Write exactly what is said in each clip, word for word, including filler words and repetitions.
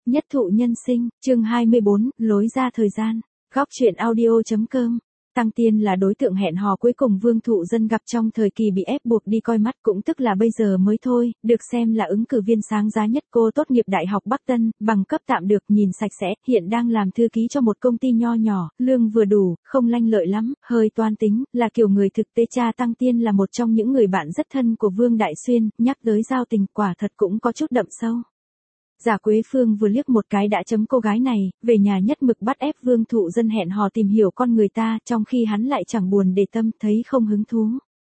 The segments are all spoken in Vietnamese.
Nhất thụ nhân sinh, chương hai mươi bốn, lối ra thời gian. Góc truyện audio.com. Tăng Tiên là đối tượng hẹn hò cuối cùng Vương Thụ Dân gặp trong thời kỳ bị ép buộc đi coi mắt, cũng tức là bây giờ mới thôi, được xem là ứng cử viên sáng giá nhất. Cô tốt nghiệp Đại học Bắc Tân, bằng cấp tạm được, nhìn sạch sẽ, hiện đang làm thư ký cho một công ty nho nhỏ, lương vừa đủ, không lanh lợi lắm, hơi toan tính, là kiểu người thực tế. Cha Tăng Tiên là một trong những người bạn rất thân của Vương Đại Xuyên, nhắc tới giao tình quả thật cũng có chút đậm sâu. Giả Quế Phương vừa liếc một cái đã chấm cô gái này, về nhà nhất mực bắt ép Vương Thụ Dân hẹn hò tìm hiểu con người ta, trong khi hắn lại chẳng buồn để tâm, thấy không hứng thú.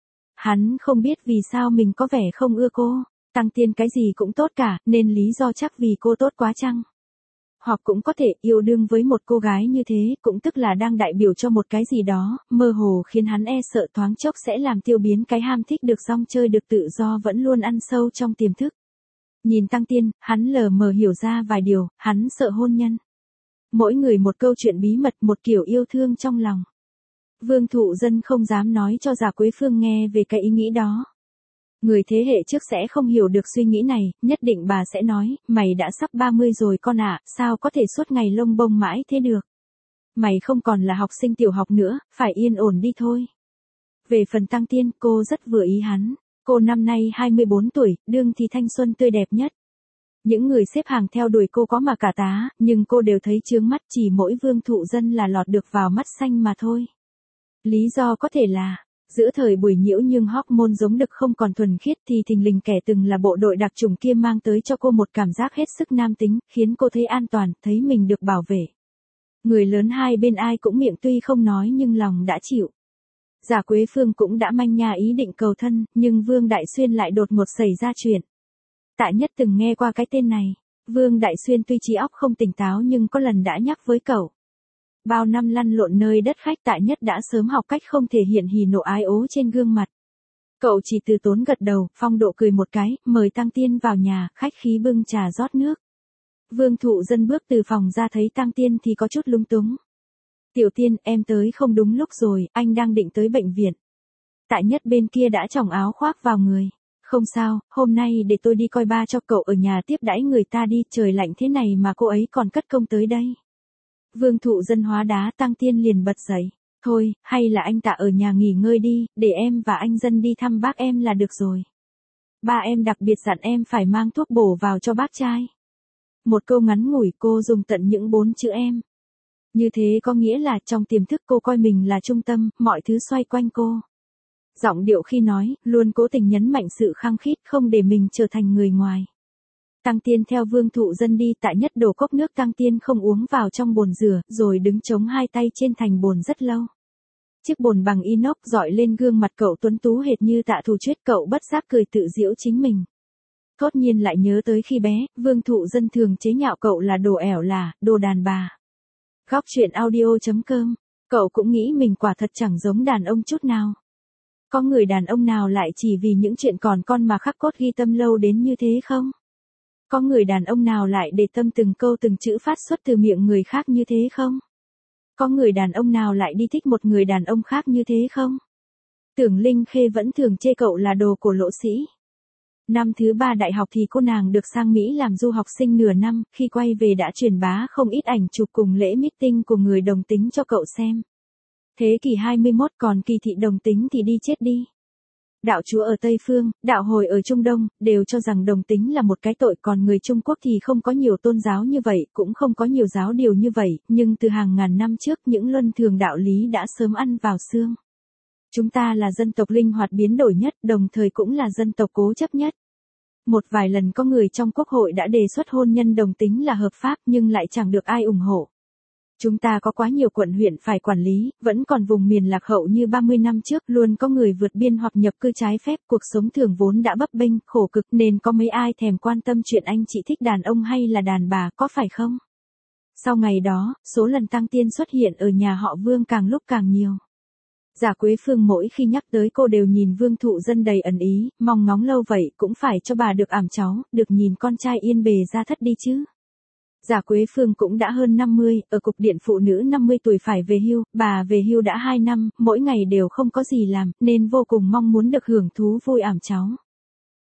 Hắn không biết vì sao mình có vẻ không ưa cô. Tăng Tiên cái gì cũng tốt cả, nên lý do chắc vì cô tốt quá chăng? Hoặc cũng có thể yêu đương với một cô gái như thế, cũng tức là đang đại biểu cho một cái gì đó, mơ hồ khiến hắn e sợ thoáng chốc sẽ làm tiêu biến cái ham thích được rong chơi được tự do vẫn luôn ăn sâu trong tiềm thức. Nhìn Tăng Tiên, hắn lờ mờ hiểu ra vài điều, hắn sợ hôn nhân. Mỗi người một câu chuyện bí mật, một kiểu yêu thương trong lòng. Vương Thụ Dân không dám nói cho Giả Quế Phương nghe về cái ý nghĩ đó. Người thế hệ trước sẽ không hiểu được suy nghĩ này, nhất định bà sẽ nói, mày đã sắp ba mươi rồi con ạ, sao có thể suốt ngày lông bông mãi thế được. Mày không còn là học sinh tiểu học nữa, phải yên ổn đi thôi. Về phần Tăng Tiên, cô rất vừa ý hắn. Cô năm nay hai mươi bốn tuổi, đương thì thanh xuân tươi đẹp nhất. Những người xếp hàng theo đuổi cô có mà cả tá, nhưng cô đều thấy chướng mắt, chỉ mỗi Vương Thụ Dân là lọt được vào mắt xanh mà thôi. Lý do có thể là, giữa thời buổi nhiễu nhưng hormone giống đực không còn thuần khiết thì thình lình kẻ từng là bộ đội đặc chủng kia mang tới cho cô một cảm giác hết sức nam tính, khiến cô thấy an toàn, thấy mình được bảo vệ. Người lớn hai bên ai cũng miệng tuy không nói nhưng lòng đã chịu. Giả Quế Phương cũng đã manh nha ý định cầu thân, nhưng Vương Đại Xuyên lại đột ngột xảy ra chuyện. Tạ Nhất từng nghe qua cái tên này. Vương Đại Xuyên tuy trí óc không tỉnh táo nhưng có lần đã nhắc với cậu. Bao năm lăn lộn nơi đất khách, Tạ Nhất đã sớm học cách không thể hiện hỉ nộ ái ố trên gương mặt. Cậu chỉ từ tốn gật đầu, phong độ cười một cái, mời Tăng Tiên vào nhà, khách khí bưng trà rót nước. Vương Thụ Dân bước từ phòng ra thấy Tăng Tiên thì có chút lúng túng. Tiểu Tiên, em tới không đúng lúc rồi, anh đang định tới bệnh viện. Tạ Nhất bên kia đã choàng áo khoác vào người. Không sao, hôm nay để tôi đi coi ba cho cậu ở nhà tiếp đãi người ta đi, trời lạnh thế này mà cô ấy còn cất công tới đây. Vương Thụ Dân hóa đá. Tăng Tiên liền bật dậy. Thôi, hay là anh Tạ ở nhà nghỉ ngơi đi, để em và anh Dân đi thăm bác em là được rồi. Ba em đặc biệt dặn em phải mang thuốc bổ vào cho bác trai. Một câu ngắn ngủi cô dùng tận những bốn chữ em. Như thế có nghĩa là trong tiềm thức cô coi mình là trung tâm, mọi thứ xoay quanh cô. Giọng điệu khi nói, luôn cố tình nhấn mạnh sự khăng khít, không để mình trở thành người ngoài. Tăng Tiên theo Vương Thụ Dân đi. Tạ Nhất đổ cốc nước Tăng Tiên không uống vào trong bồn rửa, rồi đứng chống hai tay trên thành bồn rất lâu. Chiếc bồn bằng inox dọi lên gương mặt cậu tuấn tú hệt như Tạ Thù Chuyết, cậu bất giác cười tự giễu chính mình. Thốt nhiên lại nhớ tới khi bé, Vương Thụ Dân thường chế nhạo cậu là đồ ẻo lả, đồ đàn bà. Góc truyện audio.com. Cậu cũng nghĩ mình quả thật chẳng giống đàn ông chút nào. Có người đàn ông nào lại chỉ vì những chuyện còn con mà khắc cốt ghi tâm lâu đến như thế không? Có người đàn ông nào lại để tâm từng câu từng chữ phát xuất từ miệng người khác như thế không? Có người đàn ông nào lại đi thích một người đàn ông khác như thế không? Tưởng Linh Khê vẫn thường chê cậu là đồ của lỗ sĩ. Năm thứ ba đại học thì cô nàng được sang Mỹ làm du học sinh nửa năm, khi quay về đã truyền bá không ít ảnh chụp cùng lễ meeting của người đồng tính cho cậu xem. Thế kỷ hai mươi mốt còn kỳ thị đồng tính thì đi chết đi. Đạo chúa ở Tây Phương, đạo hồi ở Trung Đông, đều cho rằng đồng tính là một cái tội, còn người Trung Quốc thì không có nhiều tôn giáo như vậy, cũng không có nhiều giáo điều như vậy, nhưng từ hàng ngàn năm trước những luân thường đạo lý đã sớm ăn vào xương. Chúng ta là dân tộc linh hoạt biến đổi nhất, đồng thời cũng là dân tộc cố chấp nhất. Một vài lần có người trong quốc hội đã đề xuất hôn nhân đồng tính là hợp pháp nhưng lại chẳng được ai ủng hộ. Chúng ta có quá nhiều quận huyện phải quản lý, vẫn còn vùng miền lạc hậu như ba mươi năm trước, luôn có người vượt biên hoặc nhập cư trái phép, cuộc sống thường vốn đã bấp bênh, khổ cực nên có mấy ai thèm quan tâm chuyện anh chị thích đàn ông hay là đàn bà, có phải không? Sau ngày đó, số lần Tăng Tiên xuất hiện ở nhà họ Vương càng lúc càng nhiều. Giả Quế Phương mỗi khi nhắc tới cô đều nhìn Vương Thụ Dân đầy ẩn ý, mong ngóng lâu vậy cũng phải cho bà được ẵm cháu, được nhìn con trai yên bề ra thất đi chứ. Giả Quế Phương cũng đã hơn năm mươi, ở cục điện phụ nữ năm mươi tuổi phải về hưu, bà về hưu đã hai năm, mỗi ngày đều không có gì làm, nên vô cùng mong muốn được hưởng thú vui ẵm cháu.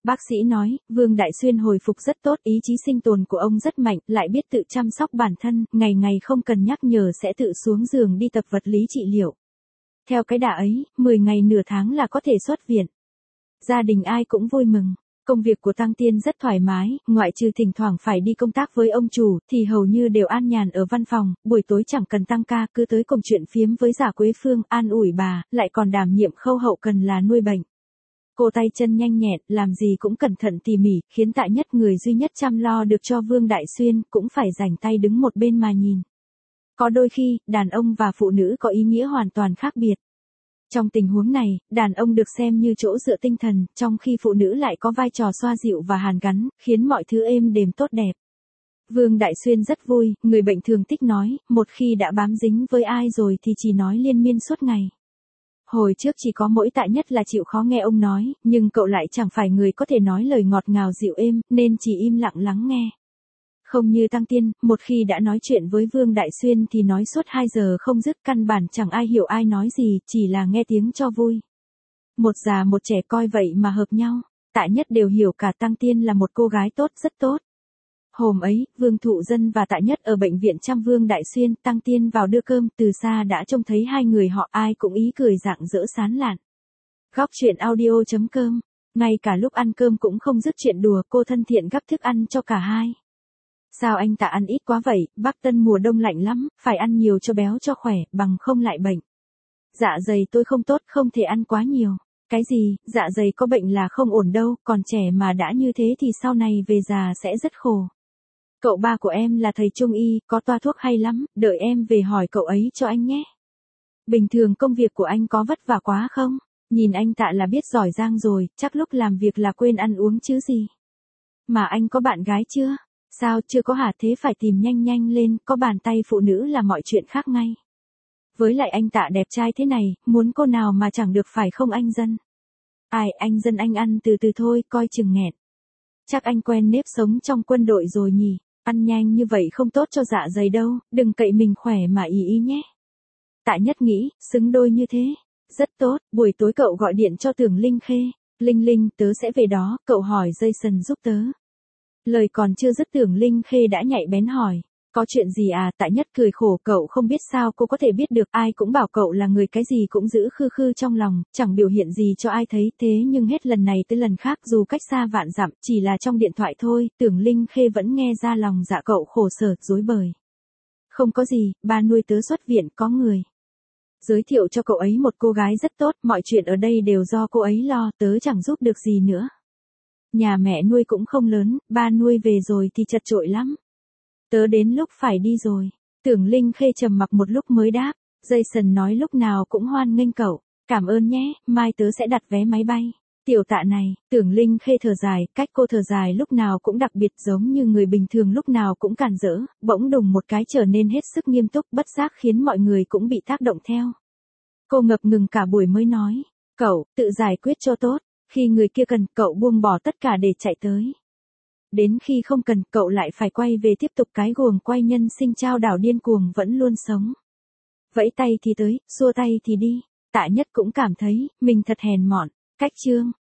Bác sĩ nói, Vương Đại Xuyên hồi phục rất tốt, ý chí sinh tồn của ông rất mạnh, lại biết tự chăm sóc bản thân, ngày ngày không cần nhắc nhở sẽ tự xuống giường đi tập vật lý trị liệu. Theo cái đà ấy, mười ngày nửa tháng là có thể xuất viện. Gia đình ai cũng vui mừng. Công việc của Tăng Tiên rất thoải mái, ngoại trừ thỉnh thoảng phải đi công tác với ông chủ, thì hầu như đều an nhàn ở văn phòng, buổi tối chẳng cần tăng ca, cứ tới cùng chuyện phiếm với Giả Quế Phương, an ủi bà, lại còn đảm nhiệm khâu hậu cần là nuôi bệnh. Cô tay chân nhanh nhẹn, làm gì cũng cẩn thận tỉ mỉ, khiến Tạ Nhất, người duy nhất chăm lo được cho Vương Đại Xuyên, cũng phải rảnh tay đứng một bên mà nhìn. Có đôi khi, đàn ông và phụ nữ có ý nghĩa hoàn toàn khác biệt. Trong tình huống này, đàn ông được xem như chỗ dựa tinh thần, trong khi phụ nữ lại có vai trò xoa dịu và hàn gắn, khiến mọi thứ êm đềm tốt đẹp. Vương Đại Xuyên rất vui, người bệnh thường thích nói, một khi đã bám dính với ai rồi thì chỉ nói liên miên suốt ngày. Hồi trước chỉ có mỗi Tạ Nhất là chịu khó nghe ông nói, nhưng cậu lại chẳng phải người có thể nói lời ngọt ngào dịu êm, nên chỉ im lặng lắng nghe. Không như Tăng Tiên, một khi đã nói chuyện với Vương Đại Xuyên thì nói suốt hai giờ không dứt, căn bản chẳng ai hiểu ai nói gì, chỉ là nghe tiếng cho vui. Một già một trẻ coi vậy mà hợp nhau, Tạ Nhất đều hiểu cả Tăng Tiên là một cô gái tốt, rất tốt. Hôm ấy, Vương Thụ Dân và Tạ Nhất ở bệnh viện chăm Vương Đại Xuyên, Tăng Tiên vào đưa cơm, từ xa đã trông thấy hai người họ, ai cũng ý cười rạng rỡ sán lạn. Góc truyện audio chấm com, ngay cả lúc ăn cơm cũng không dứt chuyện đùa, cô thân thiện gắp thức ăn cho cả hai. Sao anh Tạ ăn ít quá vậy, Bắc Tân mùa đông lạnh lắm, phải ăn nhiều cho béo cho khỏe, bằng không lại bệnh. Dạ dày tôi không tốt, không thể ăn quá nhiều. Cái gì, dạ dày có bệnh là không ổn đâu, còn trẻ mà đã như thế thì sau này về già sẽ rất khổ. Cậu ba của em là thầy trung y, có toa thuốc hay lắm, đợi em về hỏi cậu ấy cho anh nhé. Bình thường công việc của anh có vất vả quá không? Nhìn anh Tạ là biết giỏi giang rồi, chắc lúc làm việc là quên ăn uống chứ gì. Mà anh có bạn gái chưa? Sao chưa có hả, thế phải tìm nhanh nhanh lên, có bàn tay phụ nữ là mọi chuyện khác ngay. Với lại anh Tạ đẹp trai thế này, muốn cô nào mà chẳng được phải không anh Dân? Ai, anh Dân anh ăn từ từ thôi, coi chừng nghẹn. Chắc anh quen nếp sống trong quân đội rồi nhỉ, ăn nhanh như vậy không tốt cho dạ dày đâu, đừng cậy mình khỏe mà ý ý nhé. Tạ Nhất nghĩ, xứng đôi như thế, rất tốt, buổi tối cậu gọi điện cho Tưởng Linh Khê, Linh Linh, tớ sẽ về đó, cậu hỏi Jason giúp tớ. Lời còn chưa dứt Tưởng Linh Khê đã nhạy bén hỏi, có chuyện gì à? Tạ Nhất cười khổ, cậu không biết sao cô có thể biết được, ai cũng bảo cậu là người cái gì cũng giữ khư khư trong lòng, chẳng biểu hiện gì cho ai thấy, thế nhưng hết lần này tới lần khác dù cách xa vạn dặm, chỉ là trong điện thoại thôi, Tưởng Linh Khê vẫn nghe ra lòng dạ cậu khổ sở, rối bời. Không có gì, ba nuôi tớ xuất viện, có người giới thiệu cho cậu ấy một cô gái rất tốt, mọi chuyện ở đây đều do cô ấy lo, tớ chẳng giúp được gì nữa. Nhà mẹ nuôi cũng không lớn, ba nuôi về rồi thì chật chội lắm. Tớ đến lúc phải đi rồi. Tưởng Linh Khê trầm mặc một lúc mới đáp. Jason nói lúc nào cũng hoan nghênh cậu. Cảm ơn nhé, mai tớ sẽ đặt vé máy bay. Tiểu Tạ này, Tưởng Linh Khê thở dài, cách cô thở dài lúc nào cũng đặc biệt, giống như người bình thường lúc nào cũng càn rỡ, bỗng đùng một cái trở nên hết sức nghiêm túc, bất giác khiến mọi người cũng bị tác động theo. Cô ngập ngừng cả buổi mới nói, cậu, tự giải quyết cho tốt, khi người kia cần, cậu buông bỏ tất cả để chạy tới. Đến khi không cần, cậu lại phải quay về tiếp tục cái guồng quay nhân sinh trao đảo điên cuồng vẫn luôn sống. Vẫy tay thì tới, xua tay thì đi. Tạ Nhất cũng cảm thấy, mình thật hèn mọn. Cách chương